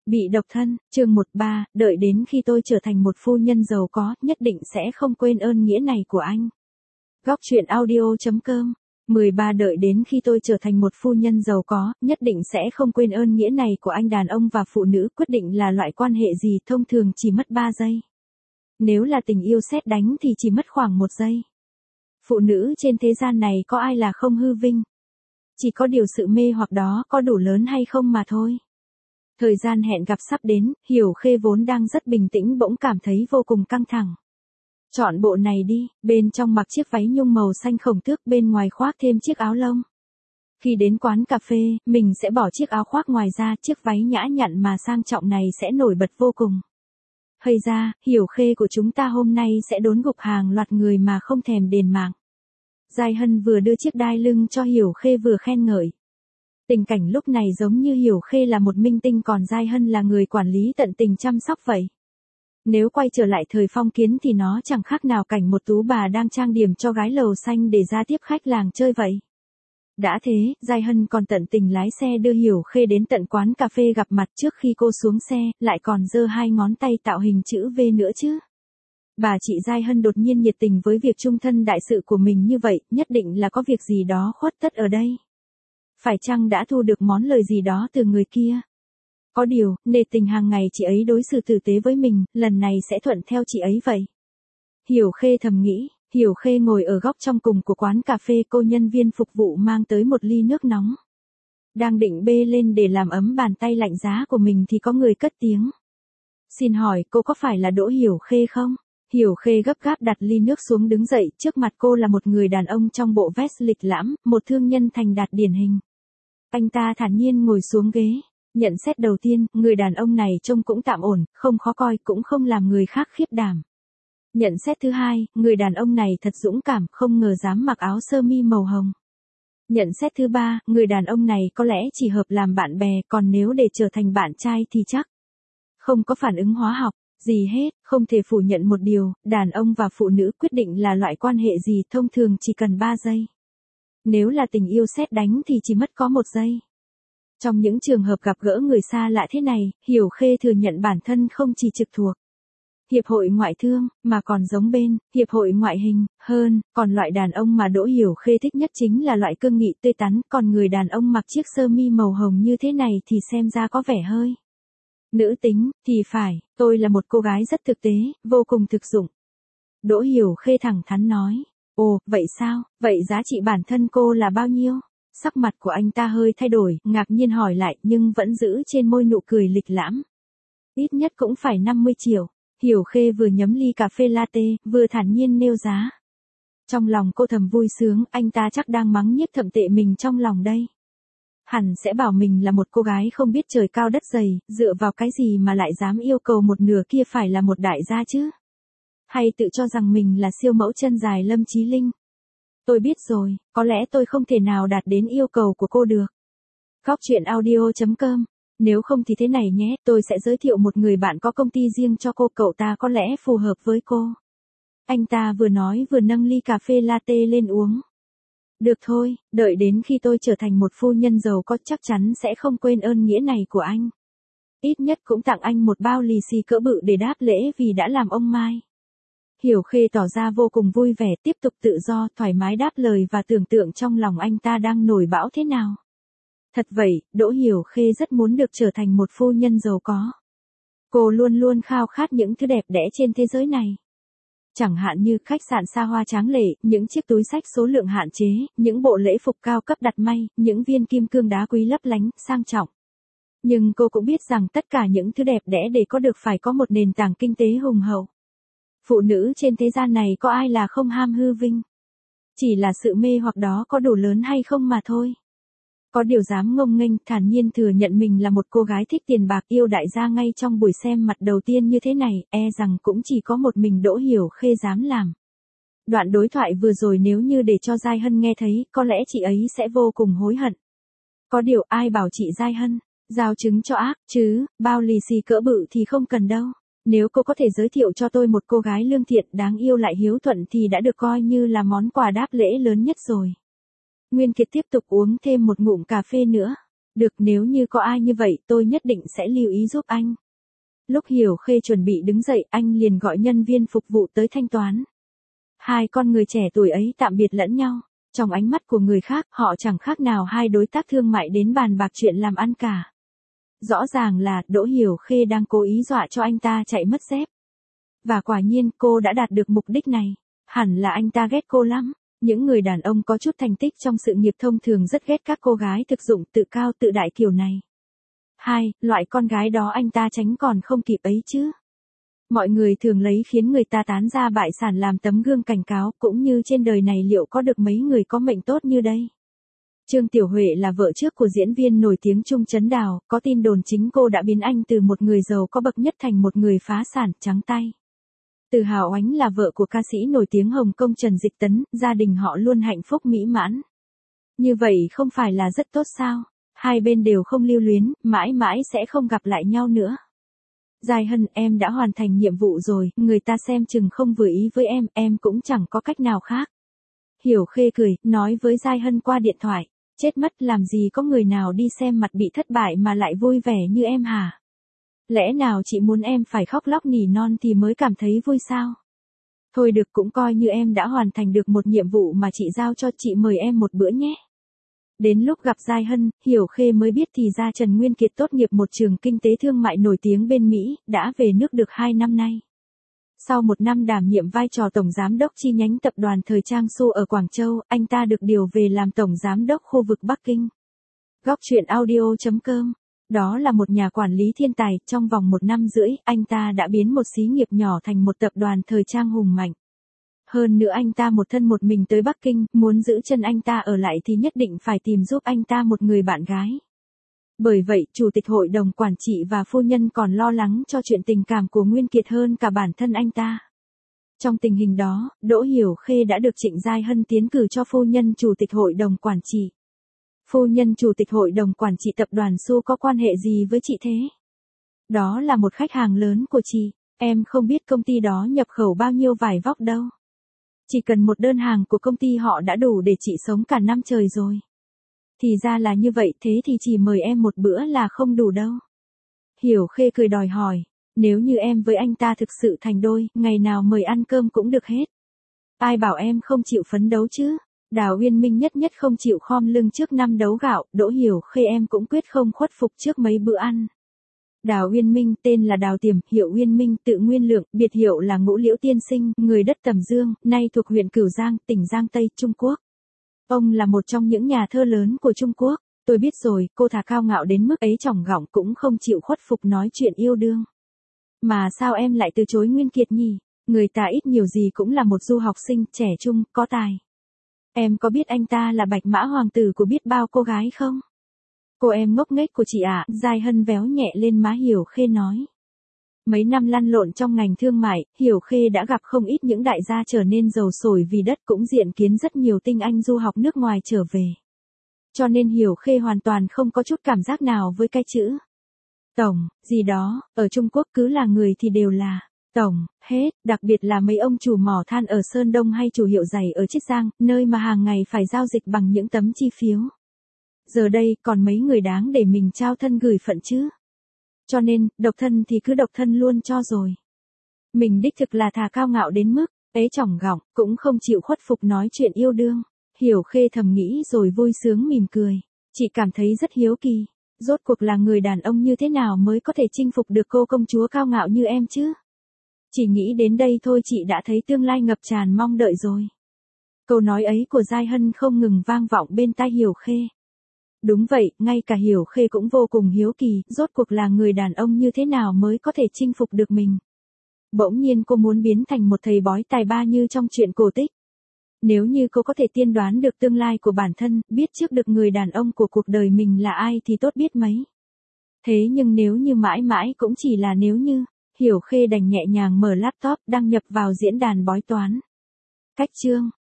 Bị độc thân, chương 13, đợi đến khi tôi trở thành một phu nhân giàu có, nhất định sẽ không quên ơn nghĩa này của anh. Góc truyện audio.com 13 Đợi đến khi tôi trở thành một phu nhân giàu có, nhất định sẽ không quên ơn nghĩa này của anh. Đàn ông và phụ nữ quyết định là loại quan hệ gì thông thường chỉ mất 3 giây. Nếu là tình yêu sét đánh thì chỉ mất khoảng 1 giây. Phụ nữ trên thế gian này có ai là không hư vinh. Chỉ có điều sự mê hoặc đó có đủ lớn hay không mà thôi. Thời gian hẹn gặp sắp đến, Hiểu Khê vốn đang rất bình tĩnh bỗng cảm thấy vô cùng căng thẳng. Chọn bộ này đi, bên trong mặc chiếc váy nhung màu xanh khổng tước, bên ngoài khoác thêm chiếc áo lông. Khi đến quán cà phê, mình sẽ bỏ chiếc áo khoác ngoài ra, chiếc váy nhã nhặn mà sang trọng này sẽ nổi bật vô cùng. Hay ra, Hiểu Khê của chúng ta hôm nay sẽ đốn gục hàng loạt người mà không thèm đền mạng. Giai Hân vừa đưa chiếc đai lưng cho Hiểu Khê vừa khen ngợi. Tình cảnh lúc này giống như Hiểu Khê là một minh tinh còn Giai Hân là người quản lý tận tình chăm sóc vậy. Nếu quay trở lại thời phong kiến thì nó chẳng khác nào cảnh một tú bà đang trang điểm cho gái lầu xanh để ra tiếp khách làng chơi vậy. Đã thế, Giai Hân còn tận tình lái xe đưa Hiểu Khê đến tận quán cà phê gặp mặt. Trước khi cô xuống xe, lại còn giơ 2 ngón tay tạo hình chữ V nữa chứ. Bà chị Giai Hân đột nhiên nhiệt tình với việc chung thân đại sự của mình như vậy, nhất định là có việc gì đó khuất tất ở đây. Phải chăng đã thu được món lời gì đó từ người kia? Có điều, nề tình hàng ngày chị ấy đối xử tử tế với mình, lần này sẽ thuận theo chị ấy vậy. Hiểu Khê thầm nghĩ. Hiểu Khê ngồi ở góc trong cùng của quán cà phê, cô nhân viên phục vụ mang tới một ly nước nóng. Đang định bê lên để làm ấm bàn tay lạnh giá của mình thì có người cất tiếng. Xin hỏi cô có phải là Đỗ Hiểu Khê không? Hiểu Khê gấp gáp đặt ly nước xuống đứng dậy, trước mặt cô là một người đàn ông trong bộ vest lịch lãm, một thương nhân thành đạt điển hình. Anh ta thản nhiên ngồi xuống ghế. Nhận xét đầu tiên, người đàn ông này trông cũng tạm ổn, không khó coi cũng không làm người khác khiếp đảm. Nhận xét thứ hai, người đàn ông này thật dũng cảm, không ngờ dám mặc áo sơ mi màu hồng. Nhận xét thứ ba, người đàn ông này có lẽ chỉ hợp làm bạn bè, còn nếu để trở thành bạn trai thì chắc không có phản ứng hóa học gì hết. Không thể phủ nhận một điều, đàn ông và phụ nữ quyết định là loại quan hệ gì thông thường chỉ cần 3 giây. Nếu là tình yêu sét đánh thì chỉ mất có 1 giây. Trong những trường hợp gặp gỡ người xa lạ thế này, Hiểu Khê thừa nhận bản thân không chỉ trực thuộc Hiệp hội Ngoại thương, mà còn giống bên Hiệp hội Ngoại hình. Hơn, còn loại đàn ông mà Đỗ Hiểu Khê thích nhất chính là loại cương nghị tươi tắn, còn người đàn ông mặc chiếc sơ mi màu hồng như thế này thì xem ra có vẻ hơi nữ tính. Thì phải, tôi là một cô gái rất thực tế, vô cùng thực dụng. Đỗ Hiểu Khê thẳng thắn nói. Ồ, vậy sao, vậy giá trị bản thân cô là bao nhiêu? Sắc mặt của anh ta hơi thay đổi, ngạc nhiên hỏi lại, nhưng vẫn giữ trên môi nụ cười lịch lãm. Ít nhất cũng phải 50 triệu. Hiểu Khê vừa nhấm ly cà phê latte, vừa thản nhiên nêu giá. Trong lòng cô thầm vui sướng, anh ta chắc đang mắng nhiếc thậm tệ mình trong lòng đây. Hẳn sẽ bảo mình là một cô gái không biết trời cao đất dày, dựa vào cái gì mà lại dám yêu cầu một nửa kia phải là một đại gia chứ? Hay tự cho rằng mình là siêu mẫu chân dài Lâm Chí Linh? Tôi biết rồi, có lẽ tôi không thể nào đạt đến yêu cầu của cô được. Góc truyện audio.com Nếu không thì thế này nhé, tôi sẽ giới thiệu một người bạn có công ty riêng cho cô, cậu ta có lẽ phù hợp với cô. Anh ta vừa nói vừa nâng ly cà phê latte lên uống. Được thôi, đợi đến khi tôi trở thành một phu nhân giàu có chắc chắn sẽ không quên ơn nghĩa này của anh. Ít nhất cũng tặng anh một bao lì xì cỡ bự để đáp lễ vì đã làm ông Mai. Hiểu Khê tỏ ra vô cùng vui vẻ, tiếp tục tự do, thoải mái đáp lời và tưởng tượng trong lòng anh ta đang nổi bão thế nào. Thật vậy, Đỗ Hiểu Khê rất muốn được trở thành một phu nhân giàu có. Cô luôn luôn khao khát những thứ đẹp đẽ trên thế giới này. Chẳng hạn như khách sạn xa hoa tráng lệ, những chiếc túi xách số lượng hạn chế, những bộ lễ phục cao cấp đặt may, những viên kim cương đá quý lấp lánh, sang trọng. Nhưng cô cũng biết rằng tất cả những thứ đẹp đẽ để có được phải có một nền tảng kinh tế hùng hậu. Phụ nữ trên thế gian này có ai là không ham hư vinh. Chỉ là sự mê hoặc đó có đủ lớn hay không mà thôi. Có điều dám ngông nghênh, thản nhiên thừa nhận mình là một cô gái thích tiền bạc, yêu đại gia ngay trong buổi xem mặt đầu tiên như thế này, rằng cũng chỉ có một mình Đỗ Hiểu Khê dám làm. Đoạn đối thoại vừa rồi nếu như để cho Giai Hân nghe thấy, có lẽ chị ấy sẽ vô cùng hối hận. Có điều ai bảo chị Giai Hân giao trứng cho ác chứ, bao lì xì cỡ bự thì không cần đâu. Nếu cô có thể giới thiệu cho tôi một cô gái lương thiện, đáng yêu lại hiếu thuận thì đã được coi như là món quà đáp lễ lớn nhất rồi. Nguyên Kiệt tiếp tục uống thêm một ngụm cà phê nữa. Được, nếu như có ai như vậy tôi nhất định sẽ lưu ý giúp anh. Lúc Hiểu Khê chuẩn bị đứng dậy, anh liền gọi nhân viên phục vụ tới thanh toán. Hai con người trẻ tuổi ấy tạm biệt lẫn nhau. Trong ánh mắt của người khác, họ chẳng khác nào hai đối tác thương mại đến bàn bạc chuyện làm ăn cả. Rõ ràng là Đỗ Hiểu Khê đang cố ý dọa cho anh ta chạy mất dép. Và quả nhiên cô đã đạt được mục đích này. Hẳn là anh ta ghét cô lắm. Những người đàn ông có chút thành tích trong sự nghiệp thông thường rất ghét các cô gái thực dụng tự cao tự đại kiểu này. Loại con gái đó anh ta tránh còn không kịp ấy chứ. Mọi người thường lấy khiến người ta tán ra bại sản làm tấm gương cảnh cáo, cũng như trên đời này liệu có được mấy người có mệnh tốt như đây. Trương Tiểu Huệ là vợ trước của diễn viên nổi tiếng Trung Trấn Đào, có tin đồn chính cô đã biến anh từ một người giàu có bậc nhất thành một người phá sản, trắng tay. Từ Hào Oánh là vợ của ca sĩ nổi tiếng Hồng Kông Trần Dịch Tấn, gia đình họ luôn hạnh phúc mỹ mãn. Như vậy không phải là rất tốt sao? Hai bên đều không lưu luyến, mãi mãi sẽ không gặp lại nhau nữa. Giai Hân, em đã hoàn thành nhiệm vụ rồi, người ta xem chừng không vừa ý với em cũng chẳng có cách nào khác. Hiểu Khê cười, nói với Giai Hân qua điện thoại, chết mất, làm gì có người nào đi xem mặt bị thất bại mà lại vui vẻ như em hả? Lẽ nào chị muốn em phải khóc lóc nỉ non thì mới cảm thấy vui sao? Thôi được, cũng coi như em đã hoàn thành được một nhiệm vụ mà chị giao cho, chị mời em một bữa nhé. Đến lúc gặp Giai Hân, Hiểu Khê mới biết thì ra Trần Nguyên Kiệt tốt nghiệp một trường kinh tế thương mại nổi tiếng bên Mỹ, đã về nước được 2 năm nay. Sau 1 năm đảm nhiệm vai trò tổng giám đốc chi nhánh tập đoàn thời trang Su ở Quảng Châu, anh ta được điều về làm tổng giám đốc khu vực Bắc Kinh. Góc truyện audio.com. Đó là một nhà quản lý thiên tài, trong vòng 1 năm rưỡi, anh ta đã biến một xí nghiệp nhỏ thành một tập đoàn thời trang hùng mạnh. Hơn nữa anh ta một thân một mình tới Bắc Kinh, muốn giữ chân anh ta ở lại thì nhất định phải tìm giúp anh ta một người bạn gái. Bởi vậy, Chủ tịch Hội đồng Quản trị và phu nhân còn lo lắng cho chuyện tình cảm của Nguyên Kiệt hơn cả bản thân anh ta. Trong tình hình đó, Đỗ Hiểu Khê đã được Trịnh Giai Hân tiến cử cho phu nhân Chủ tịch Hội đồng Quản trị. Phu nhân Chủ tịch Hội đồng Quản trị tập đoàn Su có quan hệ gì với chị thế? Đó là một khách hàng lớn của chị, em không biết công ty đó nhập khẩu bao nhiêu vải vóc đâu. Chỉ cần một đơn hàng của công ty họ đã đủ để chị sống cả năm trời rồi. Thì ra là như vậy, thế thì chỉ mời em một bữa là không đủ đâu. Hiểu Khê cười đòi hỏi, nếu như em với anh ta thực sự thành đôi, ngày nào mời ăn cơm cũng được hết. Ai bảo em không chịu phấn đấu chứ? Đào Uyên Minh nhất không chịu khom lưng trước năm đấu gạo, Đỗ Hiểu Khê em cũng quyết không khuất phục trước mấy bữa ăn. Đào Uyên Minh tên là Đào Tiềm, hiệu Uyên Minh, tự Nguyên Lượng, biệt hiệu là Ngũ Liễu Tiên Sinh, người đất Tầm Dương, nay thuộc huyện Cửu Giang, tỉnh Giang Tây, Trung Quốc. Ông là một trong những nhà thơ lớn của Trung Quốc. Tôi biết rồi, cô thà cao ngạo đến mức ấy trỏng gọng cũng không chịu khuất phục nói chuyện yêu đương. Mà sao em lại từ chối Nguyên Kiệt nhỉ? Người ta ít nhiều gì cũng là một du học sinh, trẻ trung, có tài. Em có biết anh ta là bạch mã hoàng tử của biết bao cô gái không? Cô em ngốc nghếch của chị ạ, Giai Hân véo nhẹ lên má Hiểu Khê nói. Mấy năm lăn lộn trong ngành thương mại, Hiểu Khê đã gặp không ít những đại gia trở nên giàu sổi vì đất, cũng diện kiến rất nhiều tinh anh du học nước ngoài trở về. Cho nên Hiểu Khê hoàn toàn không có chút cảm giác nào với cái chữ tổng, gì đó, ở Trung Quốc cứ là người thì đều là tổng, hết, đặc biệt là mấy ông chủ mỏ than ở Sơn Đông hay chủ hiệu giày ở Chiết Giang, nơi mà hàng ngày phải giao dịch bằng những tấm chi phiếu. Giờ đây, còn mấy người đáng để mình trao thân gửi phận chứ? Cho nên, độc thân thì cứ độc thân luôn cho rồi. Mình đích thực là thà cao ngạo đến mức, ấy trỏng gọng, cũng không chịu khuất phục nói chuyện yêu đương. Hiểu Khê thầm nghĩ rồi vui sướng mỉm cười. Chị cảm thấy rất hiếu kỳ. Rốt cuộc là người đàn ông như thế nào mới có thể chinh phục được cô công chúa cao ngạo như em chứ? Chỉ nghĩ đến đây thôi chị đã thấy tương lai ngập tràn mong đợi rồi. Câu nói ấy của Giai Hân không ngừng vang vọng bên tai Hiểu Khê. Đúng vậy, ngay cả Hiểu Khê cũng vô cùng hiếu kỳ, rốt cuộc là người đàn ông như thế nào mới có thể chinh phục được mình. Bỗng nhiên cô muốn biến thành một thầy bói tài ba như trong truyện cổ tích. Nếu như cô có thể tiên đoán được tương lai của bản thân, biết trước được người đàn ông của cuộc đời mình là ai thì tốt biết mấy. Thế nhưng nếu như mãi mãi cũng chỉ là nếu như, Hiểu Khê đành nhẹ nhàng mở laptop đăng nhập vào diễn đàn bói toán. Cách chương